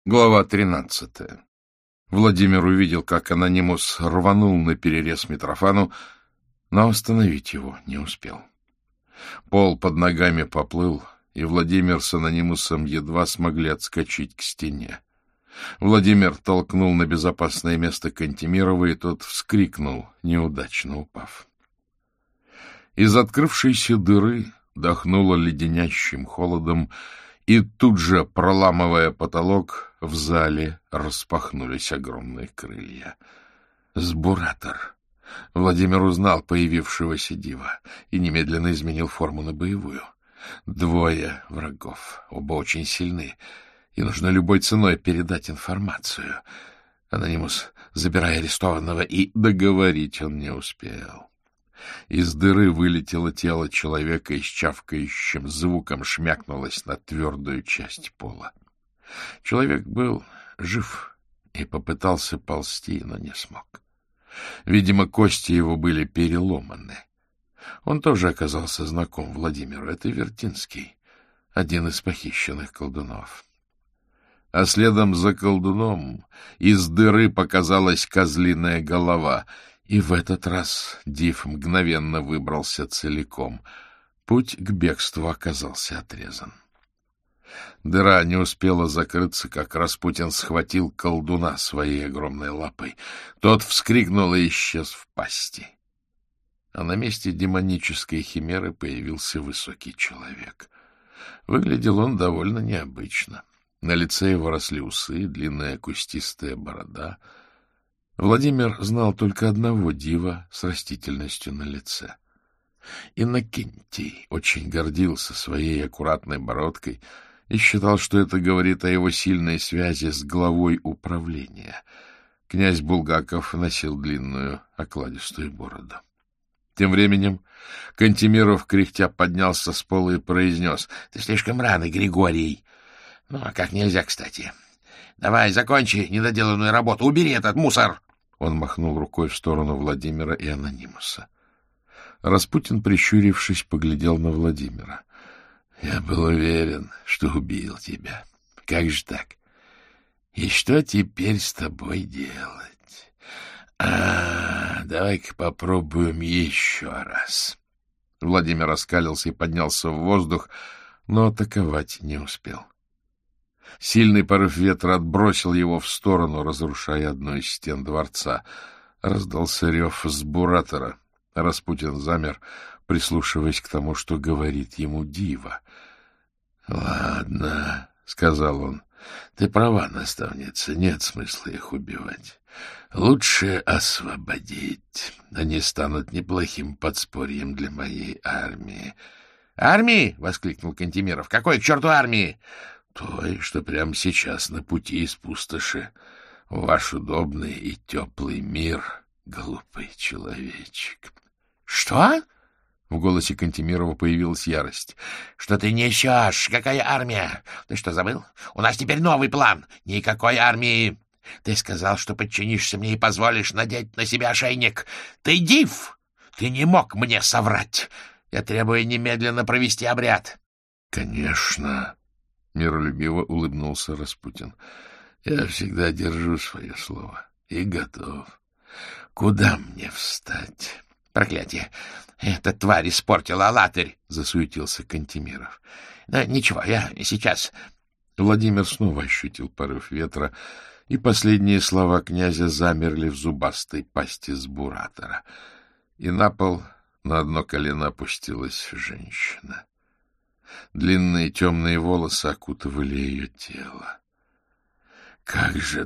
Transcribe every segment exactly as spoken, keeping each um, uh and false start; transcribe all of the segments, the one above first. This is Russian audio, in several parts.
Глава тринадцатая. Владимир увидел, как анонимус рванул наперерез Митрофану, но остановить его не успел. Пол под ногами поплыл, и Владимир с анонимусом едва смогли отскочить к стене. Владимир толкнул на безопасное место Кантемирова, и тот вскрикнул, неудачно упав. Из открывшейся дыры дохнуло леденящим холодом, и тут же, проламывая потолок, в зале распахнулись огромные крылья. Сбуратор. Владимир узнал появившегося дива и немедленно изменил форму на боевую. Двое врагов, оба очень сильны, и нужно любой ценой передать информацию. Анонимус, забирая арестованного, и договорить он не успел. Из дыры вылетело тело человека и с чавкающим звуком шмякнулось на твердую часть пола. Человек был жив и попытался ползти, но не смог. Видимо, кости его были переломаны. Он тоже оказался знаком Владимиру. Это Вертинский, один из похищенных колдунов. А следом за колдуном из дыры показалась козлиная голова — и в этот раз див мгновенно выбрался целиком. Путь к бегству оказался отрезан. Дыра не успела закрыться, как Распутин схватил колдуна своей огромной лапой. Тот вскрикнул и исчез в пасти. А на месте демонической химеры появился высокий человек. Выглядел он довольно необычно. На лице его росли усы, длинная кустистая борода — Владимир знал только одного дива с растительностью на лице. Иннокентий очень гордился своей аккуратной бородкой и считал, что это говорит о его сильной связи с главой управления. Князь Булгаков носил длинную окладистую бороду. Тем временем Кантемиров, кряхтя, поднялся с пола и произнес: — Ты слишком рано, Григорий. Ну, а как нельзя, кстати. Давай, закончи недоделанную работу, убери этот мусор! Он махнул рукой в сторону Владимира и анонимуса. Распутин, прищурившись, поглядел на Владимира. — Я был уверен, что убил тебя. Как же так? И что теперь с тобой делать? А, давай-ка попробуем еще раз. Владимир оскалился и поднялся в воздух, но атаковать не успел. Сильный порыв ветра отбросил его в сторону, разрушая одну из стен дворца. Раздался рев сбуратора. Распутин замер, прислушиваясь к тому, что говорит ему дива. — Ладно, — сказал он, — ты права, наставница, нет смысла их убивать. Лучше освободить. Они станут неплохим подспорьем для моей армии. — Армии? — воскликнул Кантемиров. — Какой к черту армии? — Той, что прямо сейчас на пути из пустоши в ваш удобный и теплый мир, глупый человечек. — Что? — в голосе Кантемирова появилась ярость. — Что ты несешь? Какая армия? Ты что, забыл? У нас теперь новый план. Никакой армии. Ты сказал, что подчинишься мне и позволишь надеть на себя ошейник. Ты див! Ты не мог мне соврать. Я требую немедленно провести обряд. — Конечно. — миролюбиво улыбнулся Распутин. — Я всегда держу свое слово и готов. Куда мне встать? — Проклятие! Эта тварь испортила алатырь! — засуетился Кантемиров. — Да ничего, я сейчас... Владимир снова ощутил порыв ветра, и последние слова князя замерли в зубастой пасти сбуратора. И на пол на одно колено опустилась женщина. Длинные темные волосы окутывали ее тело. — Как же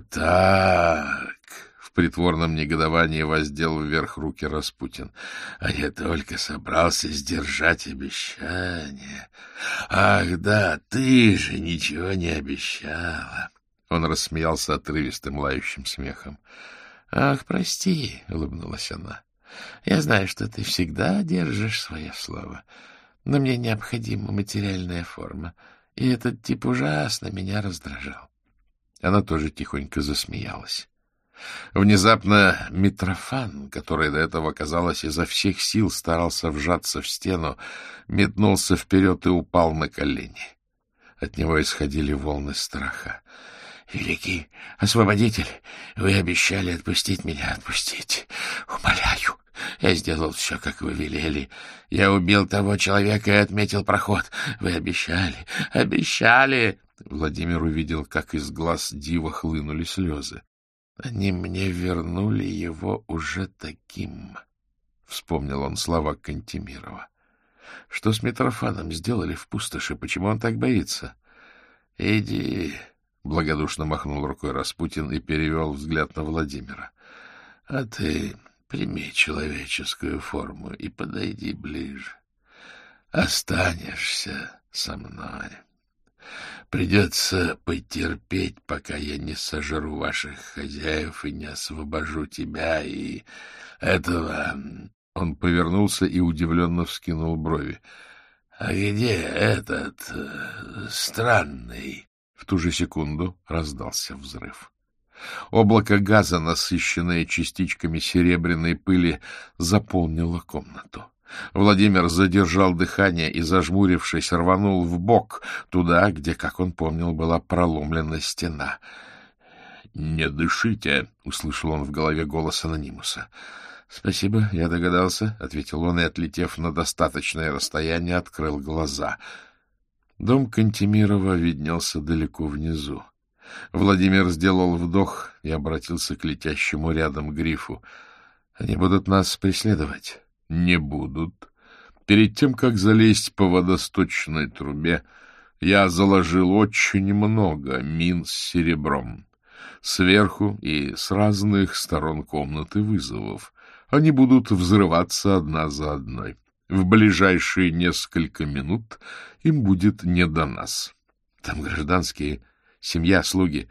так? — в притворном негодовании воздел вверх руки Распутин. — А я только собрался сдержать обещание. Ах да, ты же ничего не обещала. Он рассмеялся отрывистым лающим смехом. — Ах, прости, — улыбнулась она. — Я знаю, что ты всегда держишь свое слово. Но мне необходима материальная форма, и этот тип ужасно меня раздражал. Она тоже тихонько засмеялась. Внезапно Митрофан, который до этого, казалось, изо всех сил старался вжаться в стену, метнулся вперед и упал на колени. От него исходили волны страха. — Великий освободитель, вы обещали отпустить меня. Отпустить. Умоляю. Я сделал все, как вы велели. Я убил того человека и отметил проход. Вы обещали. Обещали. Владимир увидел, как из глаз дива хлынули слезы. Они мне вернули его уже таким. Вспомнил он слова Кантемирова. Что с Митрофаном сделали в пустоши? Почему он так боится? — Иди, — благодушно махнул рукой Распутин и перевел взгляд на Владимира. — А ты прими человеческую форму и подойди ближе. Останешься со мной. Придется потерпеть, пока я не сожру ваших хозяев и не освобожу тебя и этого... Он повернулся и удивленно вскинул брови. — А где этот э, странный? В ту же секунду раздался взрыв. Облако газа, насыщенное частичками серебряной пыли, заполнило комнату. Владимир задержал дыхание и, зажмурившись, рванул вбок, туда, где, как он помнил, была проломлена стена. — Не дышите! — услышал он в голове голос Анонимуса. — Спасибо, я догадался, — ответил он и, отлетев на достаточное расстояние, открыл глаза. Дом Кантемирова виднелся далеко внизу. Владимир сделал вдох и обратился к летящему рядом грифу. — Они будут нас преследовать? — Не будут. Перед тем, как залезть по водосточной трубе, я заложил очень много мин с серебром. Сверху и с разных сторон комнаты вызовов. Они будут взрываться одна за одной. В ближайшие несколько минут им будет не до нас. Там гражданские, семья, слуги.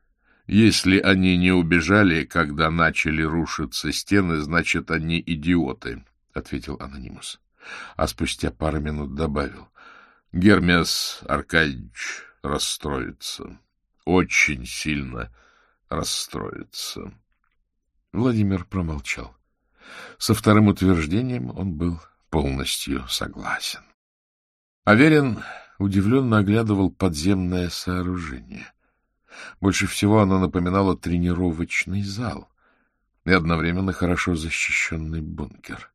Если они не убежали, когда начали рушиться стены, значит, они идиоты, — ответил Анонимус. А спустя пару минут добавил. Гермес Аркадьевич расстроится. Очень сильно расстроится. Владимир промолчал. Со вторым утверждением он был полностью согласен. Аверин удивленно оглядывал подземное сооружение. Больше всего оно напоминало тренировочный зал и одновременно хорошо защищенный бункер.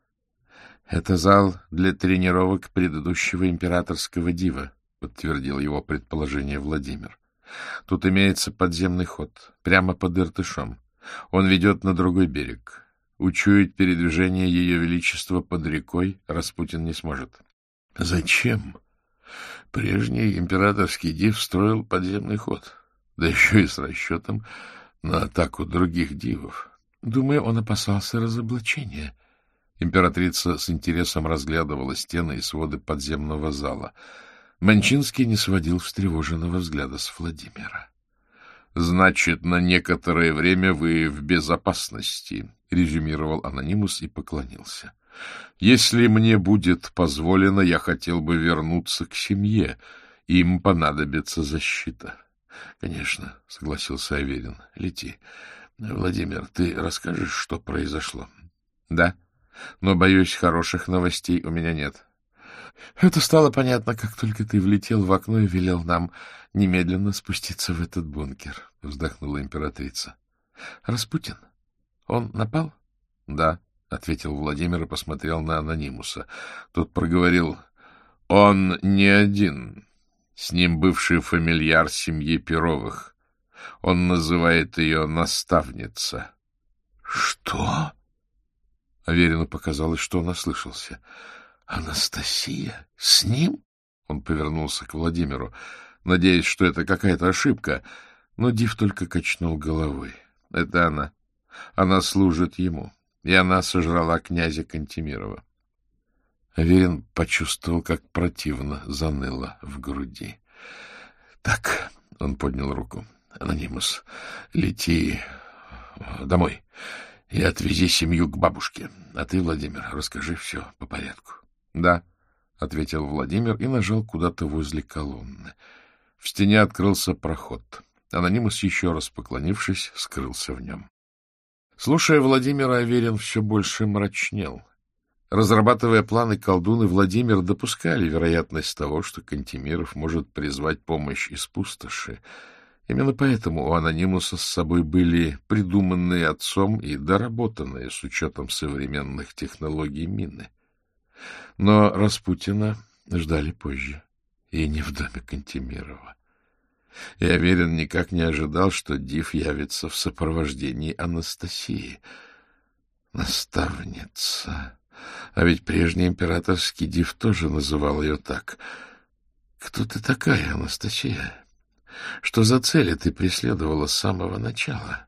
— Это зал для тренировок предыдущего императорского дива, — подтвердил его предположение Владимир. — Тут имеется подземный ход, прямо под Иртышом. Он ведет на другой берег. Учуять передвижение Ее Величества под рекой Распутин не сможет. — Зачем? Прежний императорский див строил подземный ход, да еще и с расчетом на атаку других дивов. Думаю, он опасался разоблачения. Императрица с интересом разглядывала стены и своды подземного зала. Манчинский не сводил встревоженного взгляда с Владимира. — Значит, на некоторое время вы в безопасности, — резюмировал Анонимус и поклонился. — Если мне будет позволено, я хотел бы вернуться к семье. Им понадобится защита. — Конечно, — согласился Аверин. — Лети. Владимир, ты расскажешь, что произошло? — Да, но, боюсь, хороших новостей у меня нет. — Это стало понятно, как только ты влетел в окно и велел нам немедленно спуститься в этот бункер, — вздохнула императрица. — Распутин? Он напал? — Да, — ответил Владимир и посмотрел на Анонимуса. Тот проговорил: — Он не один. С ним бывший фамильяр семьи Перовых. Он называет ее наставница. — Что? Аверину показалось, что он ослышался. — Анастасия? С ним? Он повернулся к Владимиру, надеясь, что это какая-то ошибка, но див только качнул головой. — Это она. Она служит ему, и она сожрала князя Кантемирова. Аверин почувствовал, как противно заныло в груди. — Так, — он поднял руку, — Анонимус, лети домой и отвези семью к бабушке. А ты, Владимир, расскажи все по порядку. — Да, — ответил Владимир и нажал куда-то возле колонны. В стене открылся проход. Анонимус, еще раз поклонившись, скрылся в нем. Слушая Владимира, Аверин все больше мрачнел. Разрабатывая планы колдуны, Владимир допускали вероятность того, что Кантемиров может призвать помощь из пустоши, Именно поэтому у Анонимуса с собой были придуманные отцом и доработанные с учетом современных технологий мины. Но Распутина ждали позже, и не в доме Кантемирова. И Аверин никак не ожидал, что Див явится в сопровождении Анастасии. Наставница. А ведь прежний императорский Див тоже называл ее так. Кто ты такая, Анастасия? Что за цели ты преследовала с самого начала?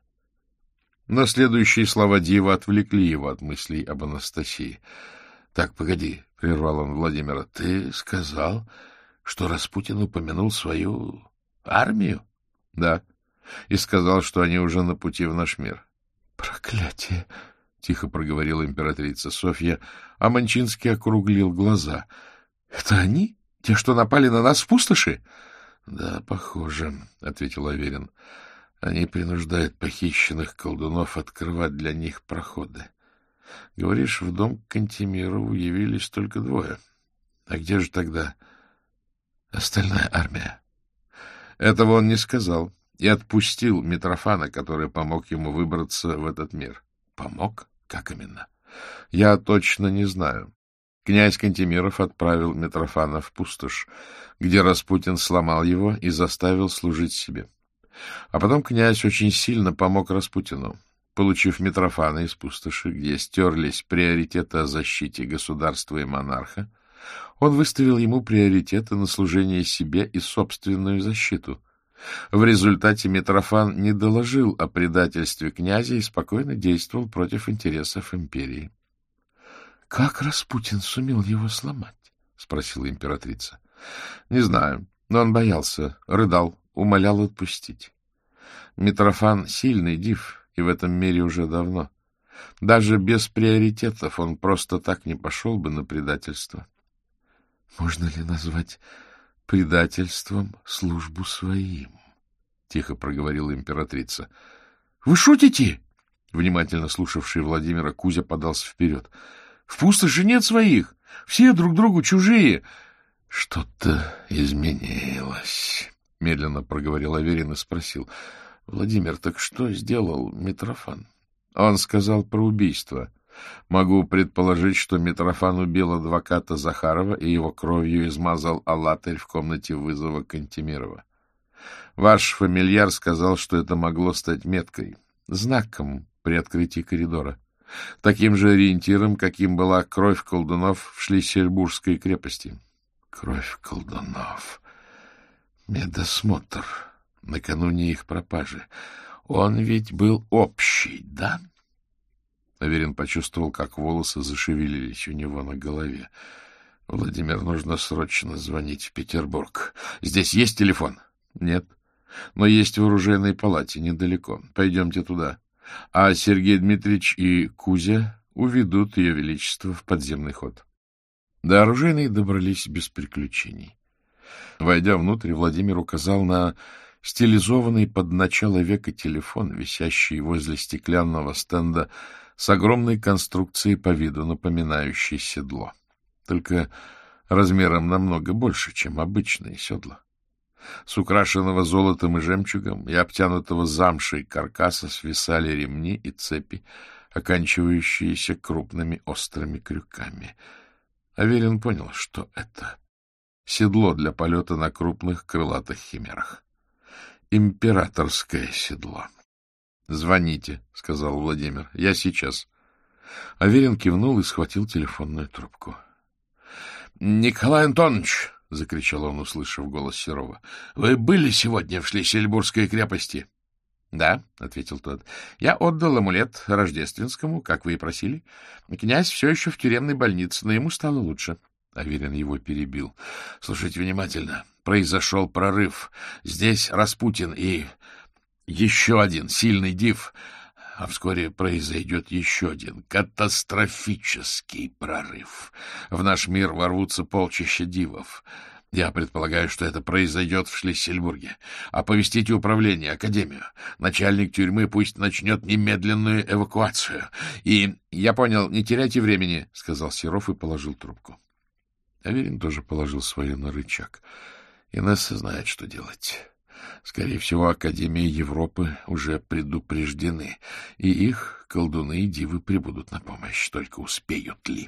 Но следующие слова Дива отвлекли его от мыслей об Анастасии. — Так, погоди, — прервал он Владимира, — ты сказал, что Распутин упомянул свою армию? — Да. И сказал, что они уже на пути в наш мир. — Проклятие! — тихо проговорила императрица Софья, а Мончинский округлил глаза. — Это они? Те, что напали на нас в пустоши? — Да, похоже, — ответил Аверин. — Они принуждают похищенных колдунов открывать для них проходы. Говоришь, в дом к Кантемирову явились только двое. А где же тогда остальная армия? Этого он не сказал и отпустил Митрофана, который помог ему выбраться в этот мир. Помог? Как именно? Я точно не знаю. Князь Кантемиров отправил Митрофана в пустошь, где Распутин сломал его и заставил служить себе. А потом князь очень сильно помог Распутину. Получив Митрофана из пустоши, где стерлись приоритеты о защите государства и монарха, он выставил ему приоритеты на служение себе и собственную защиту. В результате Митрофан не доложил о предательстве князя и спокойно действовал против интересов империи. — Как Распутин сумел его сломать? — спросила императрица. — Не знаю, но он боялся, рыдал, умолял отпустить. Митрофан — сильный Див, и в этом мире уже давно. Даже без приоритетов он просто так не пошел бы на предательство. — Можно ли назвать предательством службу своим? — тихо проговорила императрица. — Вы шутите? Внимательно слушавший Владимира Кузя подался вперед. — В пустоши нет своих. Все друг другу чужие. — Что-то изменилось, — медленно проговорил Аверин и спросил. — Владимир, так что сделал Митрофан? Он сказал про убийство. Могу предположить, что Митрофан убил адвоката Захарова и его кровью измазал алатырь в комнате вызова Кантемирова. Ваш фамильяр сказал, что это могло стать меткой, знаком при открытии коридора, таким же ориентиром, каким была кровь колдунов в Шлиссельбургской крепости. Кровь колдунов. Медосмотр. Накануне их пропажи. Он ведь был общий, да? Аверин почувствовал, как волосы зашевелились у него на голове. — Владимир, нужно срочно звонить в Петербург. Здесь есть телефон? — Нет. Но есть в оружейной палате, недалеко. Пойдемте туда. А Сергей Дмитриевич и Кузя уведут Ее Величество в подземный ход. До оружейной добрались без приключений. Войдя внутрь, Владимир указал на стилизованный под начало века телефон, висящий возле стеклянного стенда с огромной конструкцией по виду, напоминающей седло, только размером намного больше, чем обычные седла. С украшенного золотом и жемчугом и обтянутого замшей каркаса свисали ремни и цепи, оканчивающиеся крупными острыми крюками. Аверин понял, что это седло для полета на крупных крылатых химерах. Императорское седло. — Звоните, — сказал Владимир. — Я сейчас. Аверин кивнул и схватил телефонную трубку. — Николай Антонович! — закричал он, услышав голос Серова. — Вы были сегодня в Шлиссельбургской крепости? — Да, — ответил тот. — Я отдал амулет Рождественскому, как вы и просили. Князь все еще в тюремной больнице, но ему стало лучше. Аверин его перебил. — Слушайте внимательно. Произошел прорыв. Здесь Распутин и еще один сильный Див, а вскоре произойдет еще один катастрофический прорыв. В наш мир ворвутся полчища Дивов. Я предполагаю, что это произойдет в Шлиссельбурге. Оповестите управление, академию. Начальник тюрьмы пусть начнет немедленную эвакуацию. И, я понял, не теряйте времени, — сказал Серов и положил трубку. Аверин тоже положил свою на рычаг. Инесса знает, что делать. Скорее всего, Академии Европы уже предупреждены, и их колдуны и дивы прибудут на помощь, только успеют ли?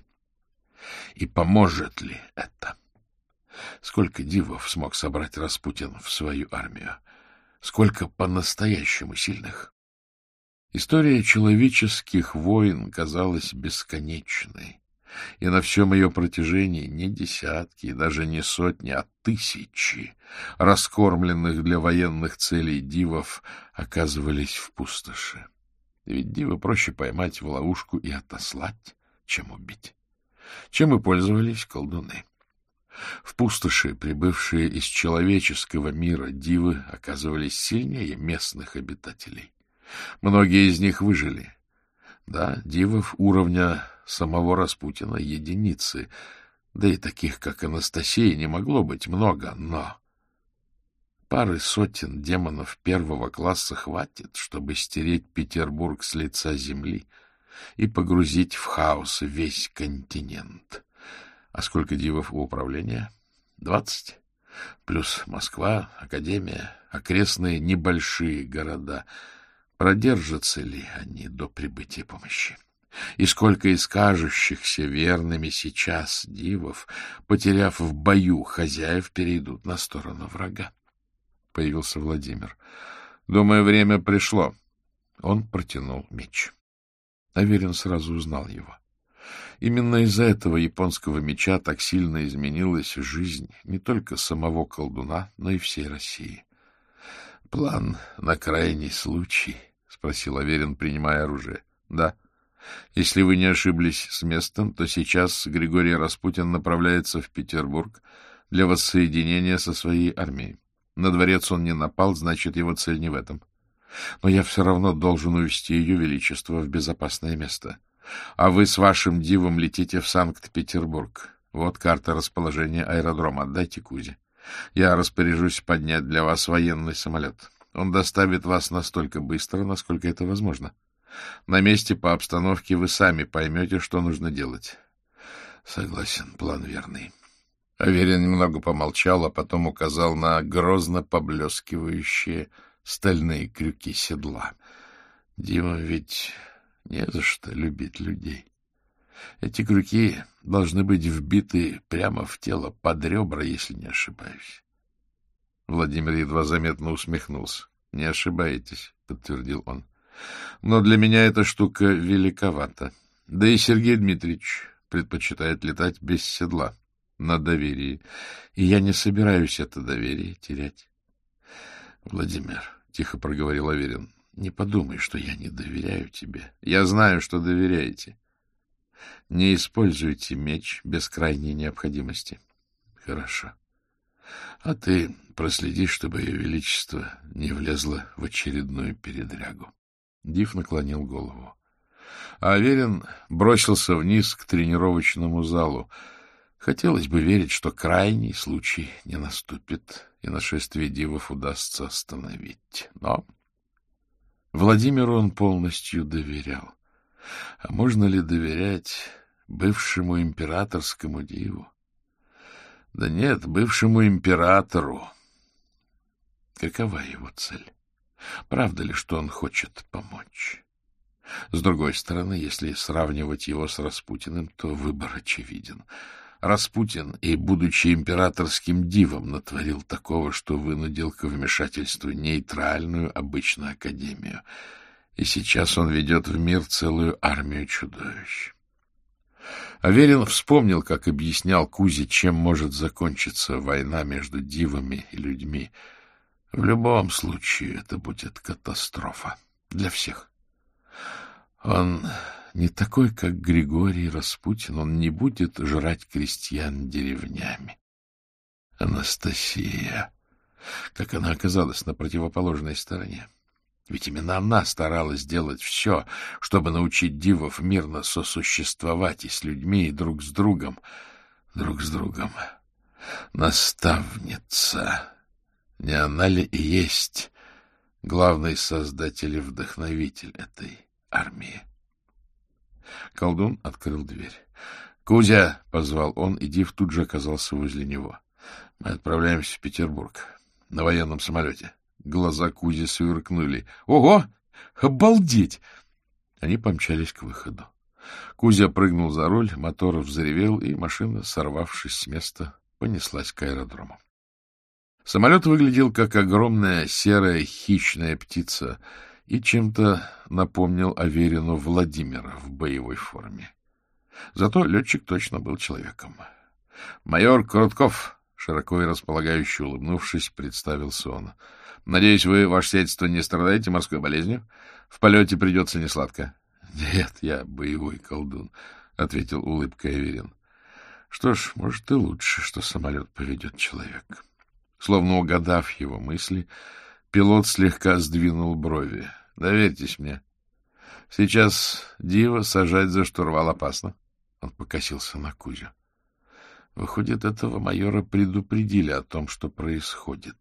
И поможет ли это? Сколько дивов смог собрать Распутин в свою армию? Сколько по-настоящему сильных? История человеческих войн казалась бесконечной, и на всем ее протяжении не десятки, даже не сотни, а тысячи раскормленных для военных целей дивов оказывались в пустоши. Ведь дива проще поймать в ловушку и отослать, чем убить. Чем и пользовались колдуны. В пустоши, прибывшие из человеческого мира, дивы оказывались сильнее местных обитателей. Многие из них выжили. Да, дивов уровня самого Распутина единицы, да и таких, как Анастасия, не могло быть много, но пары сотен демонов первого класса хватит, чтобы стереть Петербург с лица земли и погрузить в хаос весь континент. А сколько дивов у управления? Двадцать. Плюс Москва, Академия, окрестные небольшие города. Продержатся ли они до прибытия помощи? И сколько из кажущихся верными сейчас дивов, потеряв в бою хозяев, перейдут на сторону врага? Появился Владимир. Думаю, время пришло. Он протянул меч. Аверин сразу узнал его. Именно из-за этого японского меча так сильно изменилась жизнь не только самого колдуна, но и всей России. — План на крайний случай? — спросил Аверин, принимая оружие. — Да. Если вы не ошиблись с местом, то сейчас Григорий Распутин направляется в Петербург для воссоединения со своей армией. На дворец он не напал, значит, его цель не в этом. Но я все равно должен увести ее величество в безопасное место. А вы с вашим дивом летите в Санкт-Петербург. Вот карта расположения аэродрома. Отдайте Кузе. Я распоряжусь поднять для вас военный самолет. Он доставит вас настолько быстро, насколько это возможно. На месте по обстановке вы сами поймете, что нужно делать. Согласен, план верный. Аверин немного помолчал, а потом указал на грозно поблескивающие стальные крюки седла. Дима ведь не за что любить людей. Эти крюки должны быть вбиты прямо в тело, под ребра, если не ошибаюсь. Владимир едва заметно усмехнулся. — Не ошибаетесь, — подтвердил он. — Но для меня эта штука великовата. Да и Сергей Дмитриевич предпочитает летать без седла, на доверии. И я не собираюсь это доверие терять. — Владимир, — тихо проговорил Аверин, — не подумай, что я не доверяю тебе. Я знаю, что доверяете. Не используйте меч без крайней необходимости. — Хорошо. А ты проследи, чтобы ее величество не влезло в очередную передрягу. Див наклонил голову. А Аверин бросился вниз к тренировочному залу. Хотелось бы верить, что крайний случай не наступит, и нашествие дивов удастся остановить. Но Владимиру он полностью доверял. А можно ли доверять бывшему императорскому диву? Да нет, бывшему императору. Какова его цель? Правда ли, что он хочет помочь? С другой стороны, если сравнивать его с Распутиным, то выбор очевиден. Распутин и, будучи императорским дивом, натворил такого, что вынудил к вмешательству нейтральную обычную академию. И сейчас он ведет в мир целую армию чудовищ. Аверин вспомнил, как объяснял Кузе, чем может закончиться война между дивами и людьми. В любом случае это будет катастрофа для всех. Он не такой, как Григорий Распутин, он не будет жрать крестьян деревнями. Анастасия, как она оказалась на противоположной стороне. Ведь именно она старалась сделать все, чтобы научить дивов мирно сосуществовать и с людьми, и друг с другом. Друг с другом. Наставница. Не она ли и есть главный создатель и вдохновитель этой армии? Колдун открыл дверь. — Кузя! — позвал он, и див тут же оказался возле него. — Мы отправляемся в Петербург. На военном самолете. Глаза Кузи сверкнули. — Ого! Обалдеть! Они помчались к выходу. Кузя прыгнул за руль, мотор взревел, и машина, сорвавшись с места, понеслась к аэродрому. Самолет выглядел как огромная серая хищная птица и чем-то напомнил Аверину Владимира в боевой форме. Зато летчик точно был человеком. — Майор Крутков, — широко и располагающе улыбнувшись, представился он. — Надеюсь, вы, ваше сиятельство, не страдаете морской болезнью? В полете придется несладко. — Нет, я боевой колдун, — ответил улыбкой Аверин. — Что ж, может, и лучше, что самолет поведет человек. Словно угадав его мысли, пилот слегка сдвинул брови. — Доверьтесь мне. Сейчас диво сажать за штурвал опасно. Он покосился на Кузю. Выходит, этого майора предупредили о том, что происходит.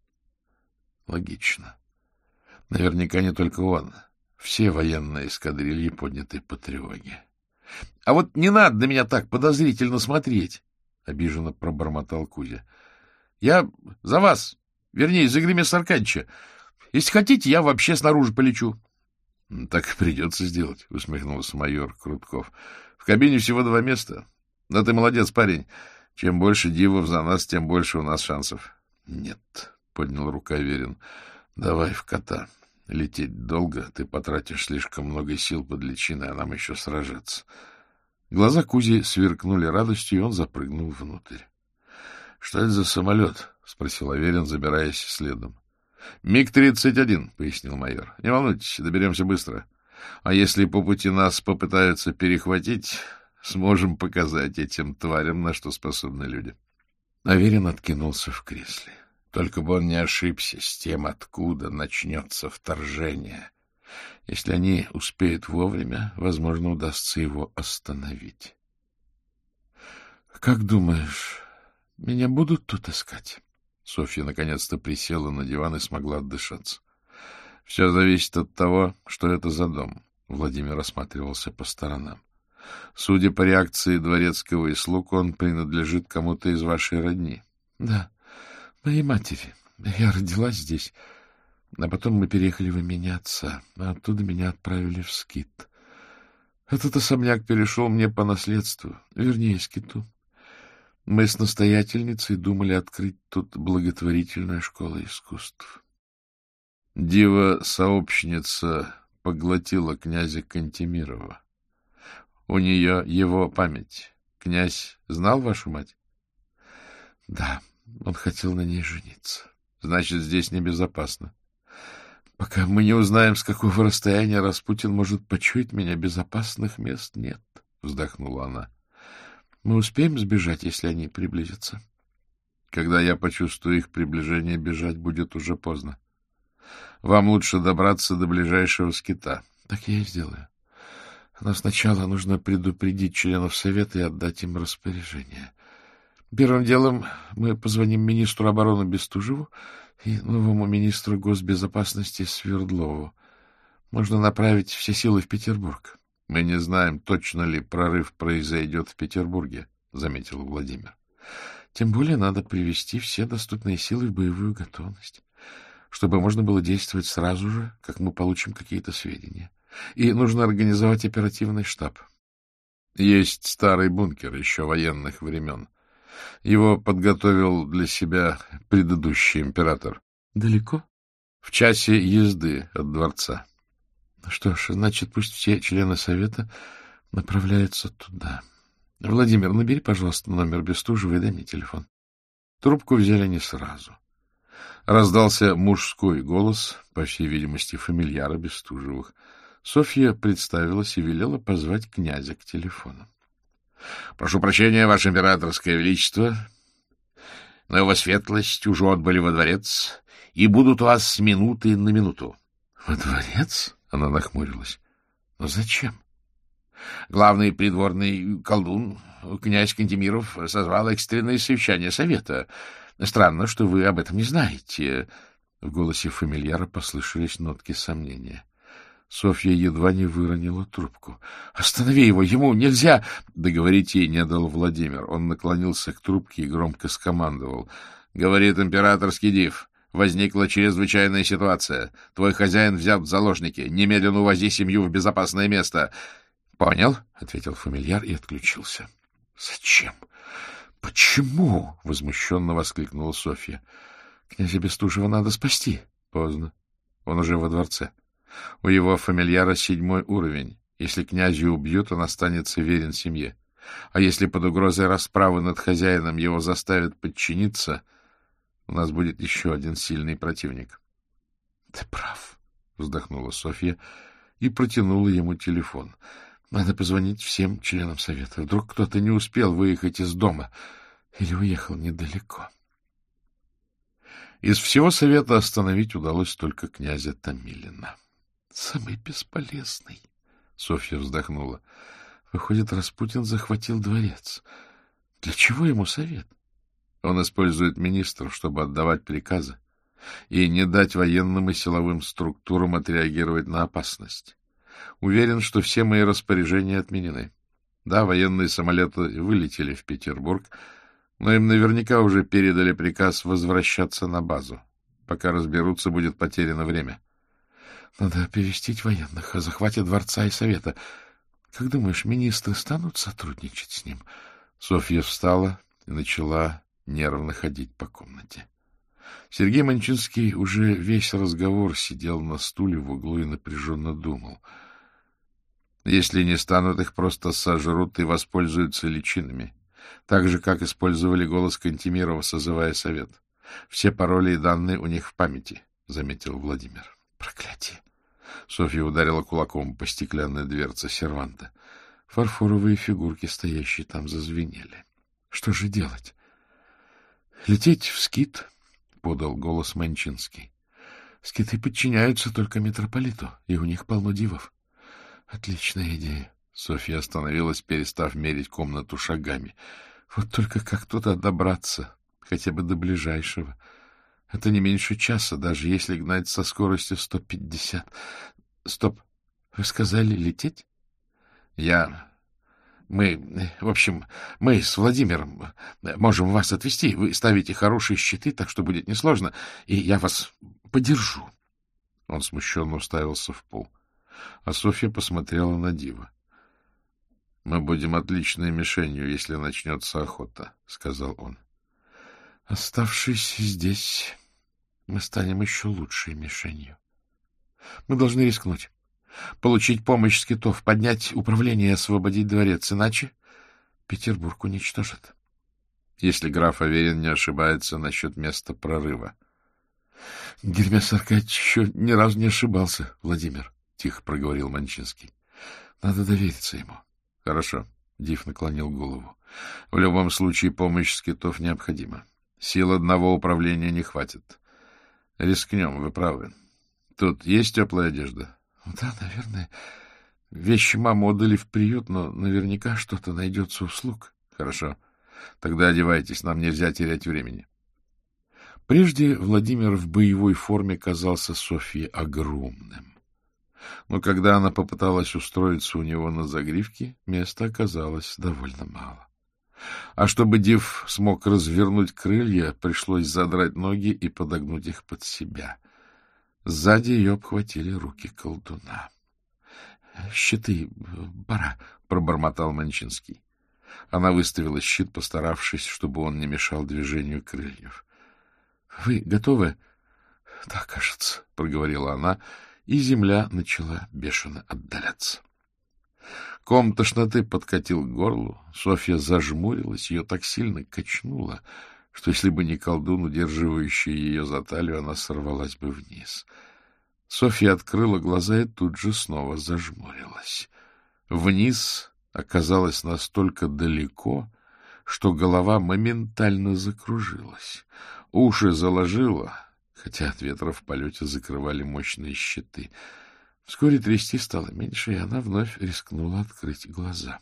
Логично. Наверняка не только он. Все военные эскадрильи подняты по тревоге. — А вот не надо на меня так подозрительно смотреть! — обиженно пробормотал Кузя. — Я за вас, вернее, за Гремеса Аркадьевича. Если хотите, я вообще снаружи полечу. — Так и придется сделать, — усмехнулся майор Крутков. — В кабине всего два места. Да ты молодец, парень. Чем больше дивов за нас, тем больше у нас шансов. — Нет, — поднял руку Аверин. — Давай в кота. Лететь долго, ты потратишь слишком много сил под личиной, а нам еще сражаться. Глаза Кузи сверкнули радостью, и он запрыгнул внутрь. — Что это за самолет? — спросил Аверин, забираясь следом. — миг тридцать один, — пояснил майор. — Не волнуйтесь, доберемся быстро. А если по пути нас попытаются перехватить, сможем показать этим тварям, на что способны люди. Аверин откинулся в кресле. Только бы он не ошибся с тем, откуда начнется вторжение. Если они успеют вовремя, возможно, удастся его остановить. — Как думаешь, меня будут тут искать? Софья наконец-то присела на диван и смогла отдышаться. — Все зависит от того, что это за дом. Владимир осматривался по сторонам. Судя по реакции дворецкого и слуг, он принадлежит кому-то из вашей родни. — Да. Моей матери. Я родилась здесь, а потом мы переехали в имение отца, а оттуда меня отправили в скит. Этот особняк перешел мне по наследству, вернее, скиту. Мы с настоятельницей думали открыть тут благотворительную школу искусств. Дива-сообщница поглотила князя Кантемирова. У нее его память. Князь знал вашу мать? — Да. Он хотел на ней жениться. Значит, здесь небезопасно. Пока мы не узнаем, с какого расстояния Распутин может почуять меня, безопасных мест нет, — вздохнула она. Мы успеем сбежать, если они приблизятся? Когда я почувствую их приближение, бежать будет уже поздно. Вам лучше добраться до ближайшего скита. Так я и сделаю. Но сначала нужно предупредить членов совета и отдать им распоряжение. Первым делом мы позвоним министру обороны Бестужеву и новому министру госбезопасности Свердлову. Можно направить все силы в Петербург. — Мы не знаем, точно ли прорыв произойдет в Петербурге, — заметил Владимир. — Тем более надо привести все доступные силы в боевую готовность, чтобы можно было действовать сразу же, как мы получим какие-то сведения. И нужно организовать оперативный штаб. Есть старый бункер еще военных времен. Его подготовил для себя предыдущий император. — Далеко? — В часе езды от дворца. — Что ж, значит, пусть все члены совета направляются туда. Владимир, набери, пожалуйста, номер Бестужева и дай мне телефон. Трубку взяли не сразу. Раздался мужской голос, по всей видимости, фамильяра Бестужевых. Софья представилась и велела позвать князя к телефону. — Прошу прощения, ваше императорское величество, но его светлость уже отбыли во дворец и будут у вас с минуты на минуту. — Во дворец? — она нахмурилась. — Но зачем? Главный придворный колдун, князь Кантемиров, созвал экстренное совещание совета. Странно, что вы об этом не знаете. В голосе фамильяра послышались нотки сомнения. Софья едва не выронила трубку. — Останови его! Ему нельзя! Договорить ей не дал Владимир. Он наклонился к трубке и громко скомандовал. — Говорит императорский див. Возникла чрезвычайная ситуация. Твой хозяин взят в заложники. Немедленно увози семью в безопасное место. — Понял, — ответил фамильяр и отключился. — Зачем? Почему? — возмущенно воскликнула Софья. — Князя Бестужева надо спасти. Поздно. Он уже во дворце. У его фамильяра седьмой уровень. Если князя убьют, он останется верен семье. А если под угрозой расправы над хозяином его заставят подчиниться, у нас будет еще один сильный противник. — Ты прав, — вздохнула Софья и протянула ему телефон. — Надо позвонить всем членам совета. Вдруг кто-то не успел выехать из дома или уехал недалеко. Из всего совета остановить удалось только князя Томилина. — Самый бесполезный, — Софья вздохнула. — Выходит, Распутин захватил дворец. Для чего ему совет? Он использует министров, чтобы отдавать приказы и не дать военным и силовым структурам отреагировать на опасность. Уверен, что все мои распоряжения отменены. Да, военные самолеты вылетели в Петербург, но им наверняка уже передали приказ возвращаться на базу. Пока разберутся, будет потеряно время. Надо оповестить военных о захвате дворца и совета. Как думаешь, министры станут сотрудничать с ним? Софья встала и начала нервно ходить по комнате. Сергей Манчинский уже весь разговор сидел на стуле в углу и напряженно думал. Если не станут, их просто сожрут и воспользуются личинами. Так же, как использовали голос Кантемирова, созывая совет. Все пароли и данные у них в памяти, — заметил Владимир. Проклятие! Софья ударила кулаком по стеклянной дверце серванта. Фарфоровые фигурки, стоящие там, зазвенели. Что же делать? — Лететь в скит, — подал голос Манчинский. — Скиты подчиняются только митрополиту, и у них полно дивов. — Отличная идея. Софья остановилась, перестав мерить комнату шагами. Вот только как туда добраться, хотя бы до ближайшего? Это не меньше часа, даже если гнать со скоростью сто пятьдесят. Стоп, вы сказали лететь? Я... Мы... В общем, мы с Владимиром можем вас отвезти. Вы ставите хорошие щиты, так что будет несложно, и я вас подержу. Он смущенно уставился в пол, а Софья посмотрела на Дива. — Мы будем отличной мишенью, если начнется охота, — сказал он. — Оставшись здесь, мы станем еще лучшей мишенью. Мы должны рискнуть, получить помощь скитов, поднять управление и освободить дворец, иначе Петербург уничтожат. Если граф Аверин не ошибается насчет места прорыва. — Гермес Аркадьевич еще ни разу не ошибался, Владимир, — тихо проговорил Манчинский. — Надо довериться ему. — Хорошо, — Див наклонил голову. — В любом случае помощь скитов необходима. Сил одного управления не хватит. Рискнем, вы правы. Тут есть теплая одежда? — Да, наверное. Вещи маму отдали в приют, но наверняка что-то найдется у слуг. — Хорошо. Тогда одевайтесь, нам нельзя терять времени. Прежде Владимир в боевой форме казался Софье огромным. Но когда она попыталась устроиться у него на загривке, места оказалось довольно мало. А чтобы Див смог развернуть крылья, пришлось задрать ноги и подогнуть их под себя. Сзади ее обхватили руки колдуна. — Щиты, пора, — пробормотал Манчинский. Она выставила щит, постаравшись, чтобы он не мешал движению крыльев. — Вы готовы? — Да, кажется, — проговорила она, и земля начала бешено отдаляться. Ком тошноты подкатил к горлу. Софья зажмурилась, ее так сильно качнуло, что если бы не колдун, удерживающий ее за талию, она сорвалась бы вниз. Софья открыла глаза и тут же снова зажмурилась. Вниз оказалось настолько далеко, что голова моментально закружилась. Уши заложило, хотя от ветра в полете закрывали мощные щиты. Вскоре трясти стало меньше, и она вновь рискнула открыть глаза.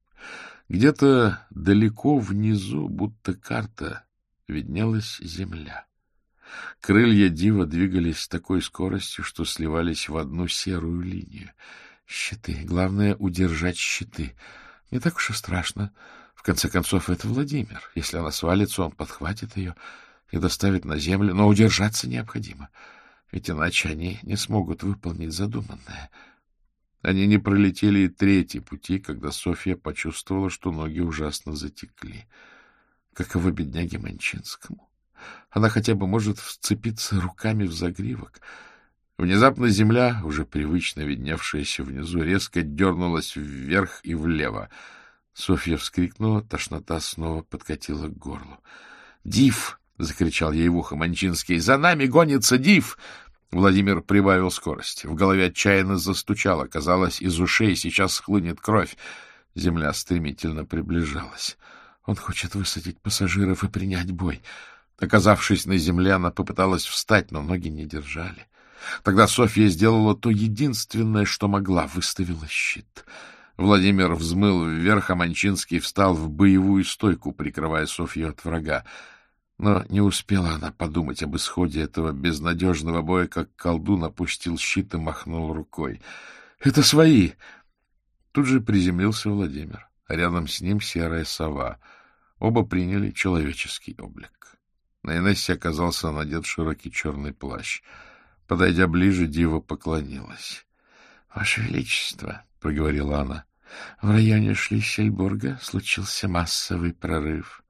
Где-то далеко внизу, будто карта, виднелась земля. Крылья Дива двигались с такой скоростью, что сливались в одну серую линию. Щиты. Главное — удержать щиты. Не так уж и страшно. В конце концов, это Владимир. Если она свалится, он подхватит ее. и доставить на землю, но удержаться необходимо, ведь иначе они не смогут выполнить задуманное. Они не пролетели и трети пути, когда Софья почувствовала, что ноги ужасно затекли. Каково бедняге Манчинскому? Она хотя бы может вцепиться руками в загривок. Внезапно земля, уже привычно видневшаяся внизу, резко дернулась вверх и влево. Софья вскрикнула, тошнота снова подкатила к горлу. «Див!» — закричал ей в ухо Манчинский. «За нами гонится Див!» Владимир прибавил скорость. В голове отчаянно застучало. Казалось, из ушей сейчас схлынет кровь. Земля стремительно приближалась. Он хочет высадить пассажиров и принять бой. Оказавшись на земле, она попыталась встать, но ноги не держали. Тогда Софья сделала то единственное, что могла, выставила щит. Владимир взмыл вверх, а Манчинский встал в боевую стойку, прикрывая Софью от врага. Но не успела она подумать об исходе этого безнадежного боя, как колдун опустил щит и махнул рукой. — Это свои! Тут же приземлился Владимир, а рядом с ним серая сова. Оба приняли человеческий облик. На Инессе оказался надет широкий черный плащ. Подойдя ближе, Дива поклонилась. — Ваше Величество, — проговорила она, — в районе Шлиссельбурга случился массовый прорыв.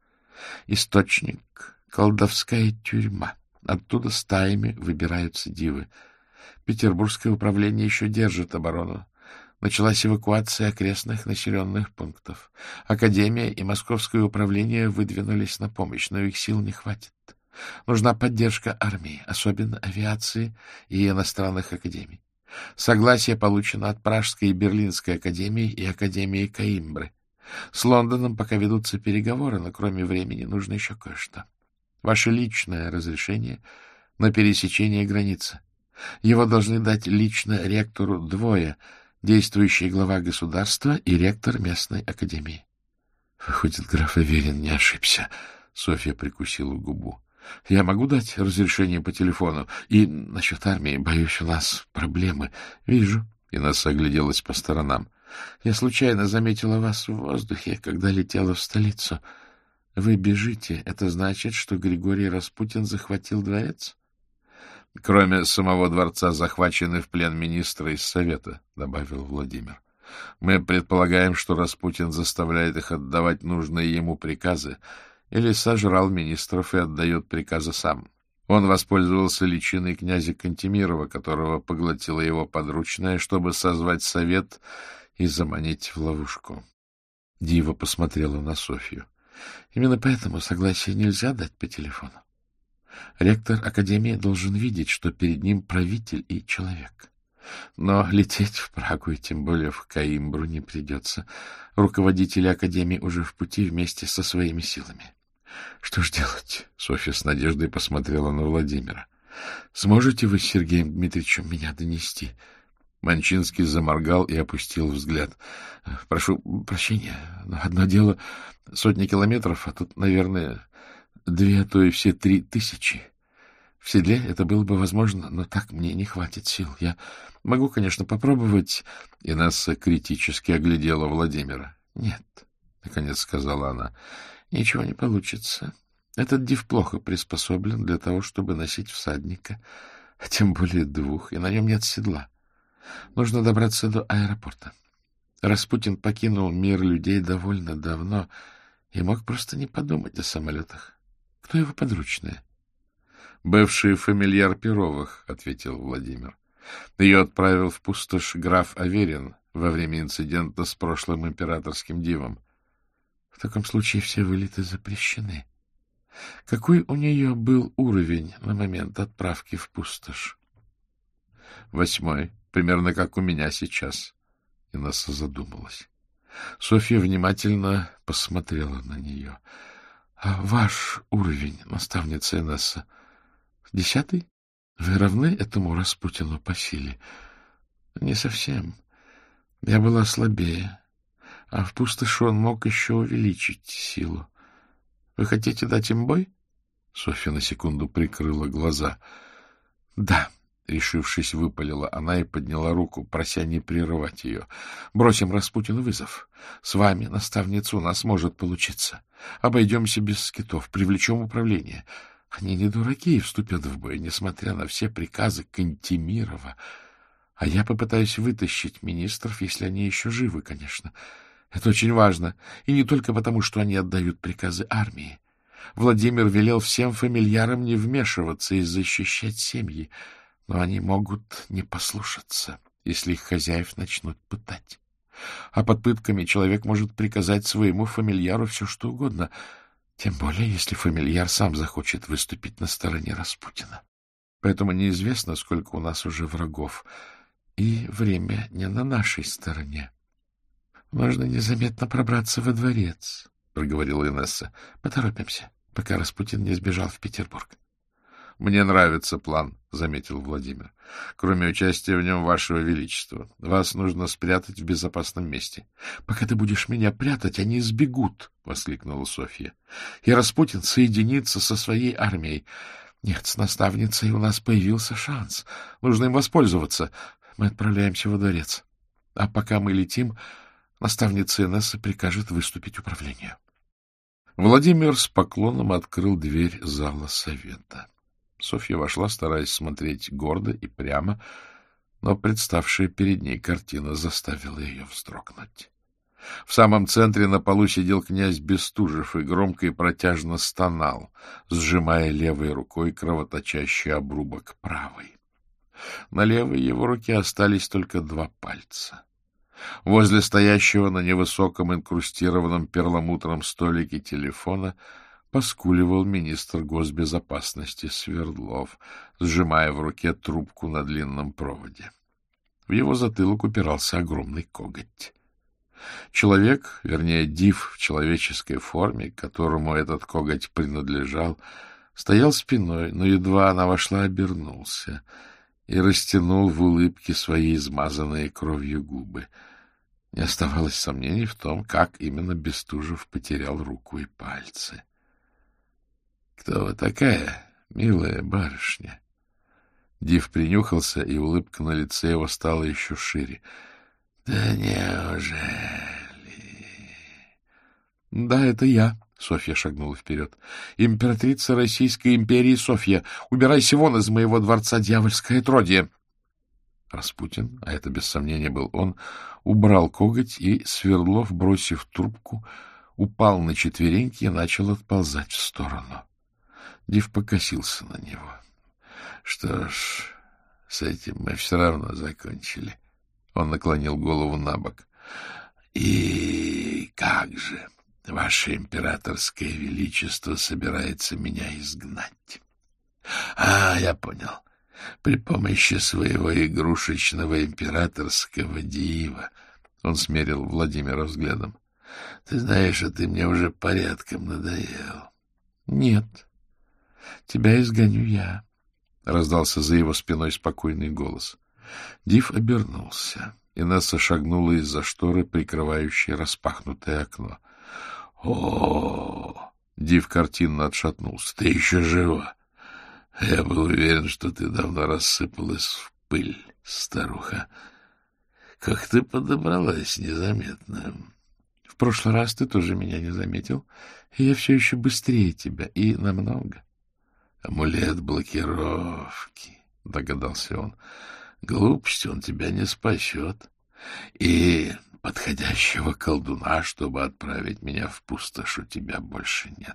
Источник — колдовская тюрьма. Оттуда стаями выбираются дивы. Петербургское управление еще держит оборону. Началась эвакуация окрестных населенных пунктов. Академия и Московское управление выдвинулись на помощь, но их сил не хватит. Нужна поддержка армии, особенно авиации и иностранных академий. Согласие получено от Пражской и Берлинской академии и Академии Коимбры. С Лондоном пока ведутся переговоры, но кроме времени нужно еще кое-что. Ваше личное разрешение на пересечение границы. Его должны дать лично ректору двое, действующий глава государства и ректор местной академии. Выходит, граф Аверин не ошибся. Софья прикусила губу. Я могу дать разрешение по телефону? И насчет армии, боюсь, у нас проблемы. Вижу. Инесса огляделась по сторонам. Я случайно заметила вас в воздухе, когда летела в столицу. Вы бежите. Это значит, что Григорий Распутин захватил дворец? Кроме самого дворца захвачены в плен министры из Совета, добавил Владимир. Мы предполагаем, что Распутин заставляет их отдавать нужные ему приказы, или сожрал министров и отдает приказы сам. Он воспользовался личиной князя Кантемирова, которого поглотила его подручная, чтобы созвать совет и заманить в ловушку. Дива посмотрела на Софью. Именно поэтому согласие нельзя дать по телефону. Ректор академии должен видеть, что перед ним правитель и человек. Но лететь в Прагу и тем более в Коимбру не придется. Руководители академии уже в пути вместе со своими силами. Что ж делать? Софья с надеждой посмотрела на Владимира. Сможете вы с Сергеем Дмитриевичем меня донести? Манчинский заморгал и опустил взгляд. Прошу прощения, но одно дело сотни километров, а тут, наверное, две, а то и все три тысячи. В седле это было бы возможно, но так мне не хватит сил. Я могу, конечно, попробовать. Инесса критически оглядела Владимира. — Нет, — наконец сказала она, — ничего не получится. Этот див плохо приспособлен для того, чтобы носить всадника, а тем более двух, и на нем нет седла. Нужно добраться до аэропорта. Распутин покинул мир людей довольно давно и мог просто не подумать о самолетах. Кто его подручные? — Бывший фамильяр Перовых, — ответил Владимир. Ее отправил в пустошь граф Аверин во время инцидента с прошлым императорским дивом. В таком случае все вылеты запрещены. Какой у нее был уровень на момент отправки в пустошь? Восьмой, примерно как у меня сейчас. Инесса задумалась. Софья внимательно посмотрела на нее. — А ваш уровень, наставница Инесса, десятый? Вы равны этому Распутину по силе? — Не совсем. Я была слабее. А в пустоши он мог еще увеличить силу. Вы хотите дать им бой? Софья на секунду прикрыла глаза. — Да, — решившись, выпалила она и подняла руку, прося не прерывать ее. — Бросим Распутину вызов. С вами, наставница, у нас может получиться. Обойдемся без скитов, привлечем управление. Они не дураки и вступят в бой, несмотря на все приказы Кантемирова. А я попытаюсь вытащить министров, если они еще живы, конечно. Это очень важно. И не только потому, что они отдают приказы армии. Владимир велел всем фамильярам не вмешиваться и защищать семьи. Но они могут не послушаться, если их хозяев начнут пытать. А под пытками человек может приказать своему фамильяру все, что угодно, тем более, если фамильяр сам захочет выступить на стороне Распутина. Поэтому неизвестно, сколько у нас уже врагов, и время не на нашей стороне. — Можно незаметно пробраться во дворец, — проговорила Инесса. — Поторопимся, пока Распутин не сбежал в Петербург. — Мне нравится план, — заметил Владимир. — Кроме участия в нем вашего величества. Вас нужно спрятать в безопасном месте. — Пока ты будешь меня прятать, они сбегут, — воскликнула Софья. — И Распутин соединится со своей армией. Нет, с наставницей у нас появился шанс. Нужно им воспользоваться. Мы отправляемся во дворец. А пока мы летим, наставница Инесса прикажет выступить управлению. Владимир с поклоном открыл дверь зала совета. Софья вошла, стараясь смотреть гордо и прямо, но представшая перед ней картина заставила ее вздрогнуть. В самом центре на полу сидел князь Бестужев и громко и протяжно стонал, сжимая левой рукой кровоточащий обрубок правой. На левой его руке остались только два пальца. Возле стоящего на невысоком инкрустированном перламутром столике телефона поскуливал министр госбезопасности Свердлов, сжимая в руке трубку на длинном проводе. В его затылок упирался огромный коготь. Человек, вернее, див в человеческой форме, которому этот коготь принадлежал, стоял спиной, но едва она вошла, обернулся и растянул в улыбке свои измазанные кровью губы. Не оставалось сомнений в том, как именно Бестужев потерял руку и пальцы. — Кто вы такая, милая барышня? Див принюхался, и улыбка на лице его стала еще шире. — Да неужели? — Да, это я. Софья шагнула вперед. — Императрица Российской империи Софья, убирайся вон из моего дворца, дьявольское отродье! Распутин, а это без сомнения был он, убрал коготь, и Свердлов, бросив трубку, упал на четвереньки и начал отползать в сторону. Див покосился на него. — Что ж, с этим мы все равно закончили. Он наклонил голову набок. — И как же ваше императорское величество собирается меня изгнать? — А, я понял. При помощи своего игрушечного императорского дива. Он смерил Владимира взглядом. — Ты знаешь, а ты мне уже порядком надоел. — Нет, тебя изгоню я, — раздался за его спиной спокойный голос. Див обернулся. Инесса шагнула из-за шторы, прикрывающей распахнутое окно. — О! — Див картинно отшатнулся. — Ты еще жива? Я был уверен, что ты давно рассыпалась в пыль, старуха. Как ты подобралась незаметно? В прошлый раз ты тоже меня не заметил, и я все еще быстрее тебя, и намного. Амулет блокировки, догадался он. Глупость, он тебя не спасет. И подходящего колдуна, чтобы отправить меня в пустошь, у тебя больше нет.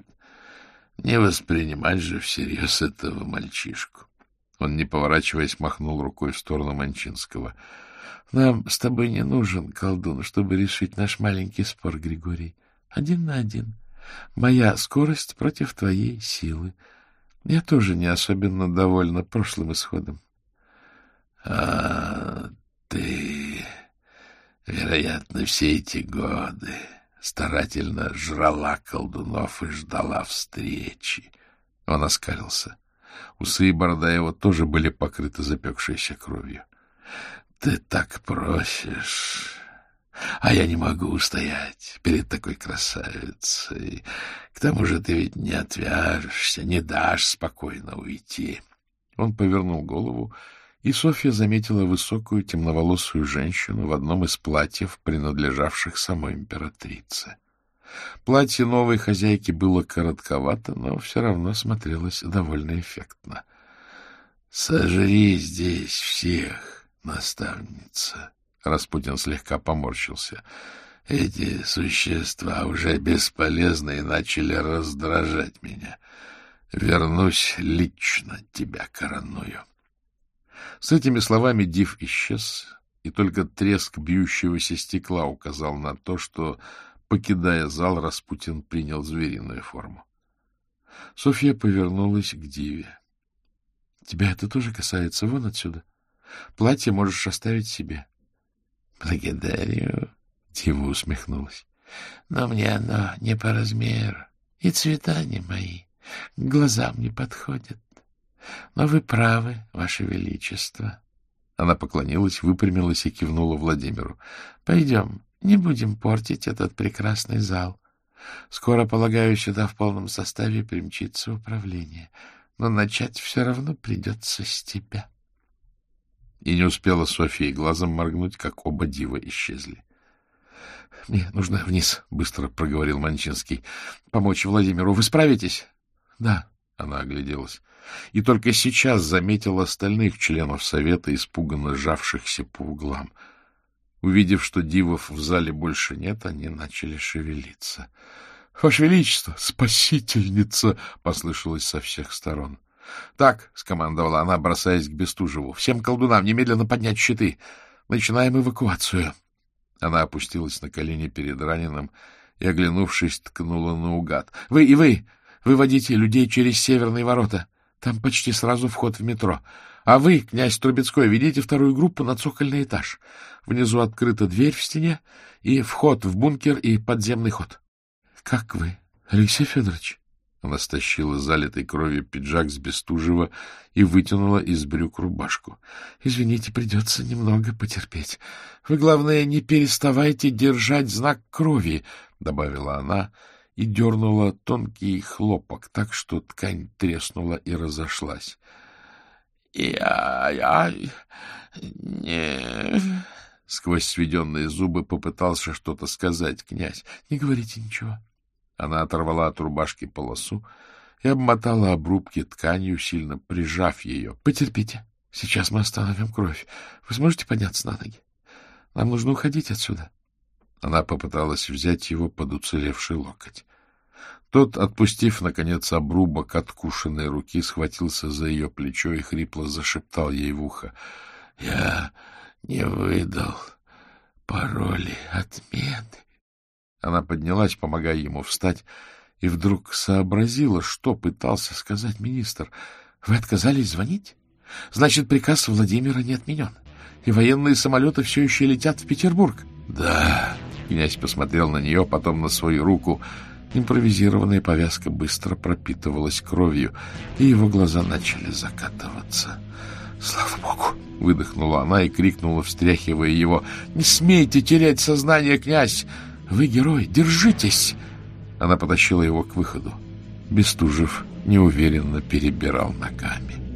Не воспринимать же всерьез этого мальчишку. Он, не поворачиваясь, махнул рукой в сторону Манчинского. — Нам с тобой не нужен колдун, чтобы решить наш маленький спор, Григорий. Один на один. Моя скорость против твоей силы. Я тоже не особенно довольна прошлым исходом. — А ты, вероятно, все эти годы старательно жрала колдунов и ждала встречи. Он оскалился. Усы и борода его тоже были покрыты запекшейся кровью. — Ты так просишь, а я не могу устоять перед такой красавицей. К тому же ты ведь не отвяжешься, не дашь спокойно уйти. Он повернул голову, и Софья заметила высокую темноволосую женщину в одном из платьев, принадлежавших самой императрице. Платье новой хозяйки было коротковато, но все равно смотрелось довольно эффектно. — Сожри здесь всех, наставница. Распутин слегка поморщился. — Эти существа уже бесполезны и начали раздражать меня. Вернусь, лично тебя короную. С этими словами Див исчез, и только треск бьющегося стекла указал на то, что, покидая зал, Распутин принял звериную форму. Софья повернулась к Диве. — Тебя это тоже касается, вон отсюда. Платье можешь оставить себе. — Благодарю, — Дива усмехнулась. — Но мне оно не по размеру, и цвета не мои, к глазам не подходят. Но вы правы, Ваше Величество. Она поклонилась, выпрямилась и кивнула Владимиру. — Пойдем, не будем портить этот прекрасный зал. Скоро, полагаю, сюда в полном составе примчится управление. Но начать все равно придется с тебя. И не успела Софья глазом моргнуть, как оба дива исчезли. — Мне нужно вниз, — быстро проговорил Манчинский. — Помочь Владимиру. Вы справитесь? — Да, — она огляделась. И только сейчас заметил остальных членов совета, испуганно сжавшихся по углам. Увидев, что дивов в зале больше нет, они начали шевелиться. — Ваше Величество, спасительница! — послышалось со всех сторон. — Так, — скомандовала она, бросаясь к Бестужеву, — всем колдунам немедленно поднять щиты. Начинаем эвакуацию. Она опустилась на колени перед раненым и, оглянувшись, ткнула наугад. — Вы и вы! Выводите людей через северные ворота. Там почти сразу вход в метро. А вы, князь Трубецкой, ведите вторую группу на цокольный этаж. Внизу открыта дверь в стене и вход в бункер и подземный ход. — Как вы, Алексей Федорович? Она стащила залитый кровью пиджак с Бестужева и вытянула из брюк рубашку. — Извините, придется немного потерпеть. Вы, главное, не переставайте держать знак крови, — добавила она и дернула тонкий хлопок так, что ткань треснула и разошлась. — Я... я... не... Сквозь сведенные зубы попытался что-то сказать князь. — Не говорите ничего. Она оторвала от рубашки полосу и обмотала обрубки тканью, сильно прижав ее. — Потерпите. Сейчас мы остановим кровь. Вы сможете подняться на ноги? Нам нужно уходить отсюда. Она попыталась взять его под уцелевший локоть. Тот, отпустив, наконец, обрубок откушенной руки, схватился за ее плечо и хрипло зашептал ей в ухо. — Я не выдал пароли отмены. Она поднялась, помогая ему встать, и вдруг сообразила, что пытался сказать министр. — Вы отказались звонить? Значит, приказ Владимира не отменен, и военные самолеты все еще летят в Петербург? — Да. Князь посмотрел на нее, потом на свою руку. Импровизированная повязка быстро пропитывалась кровью, и его глаза начали закатываться. — Слава Богу! — выдохнула она и крикнула, встряхивая его. — Не смейте терять сознание, князь! Вы герой! Держитесь! Она потащила его к выходу. Бестужев неуверенно перебирал ногами.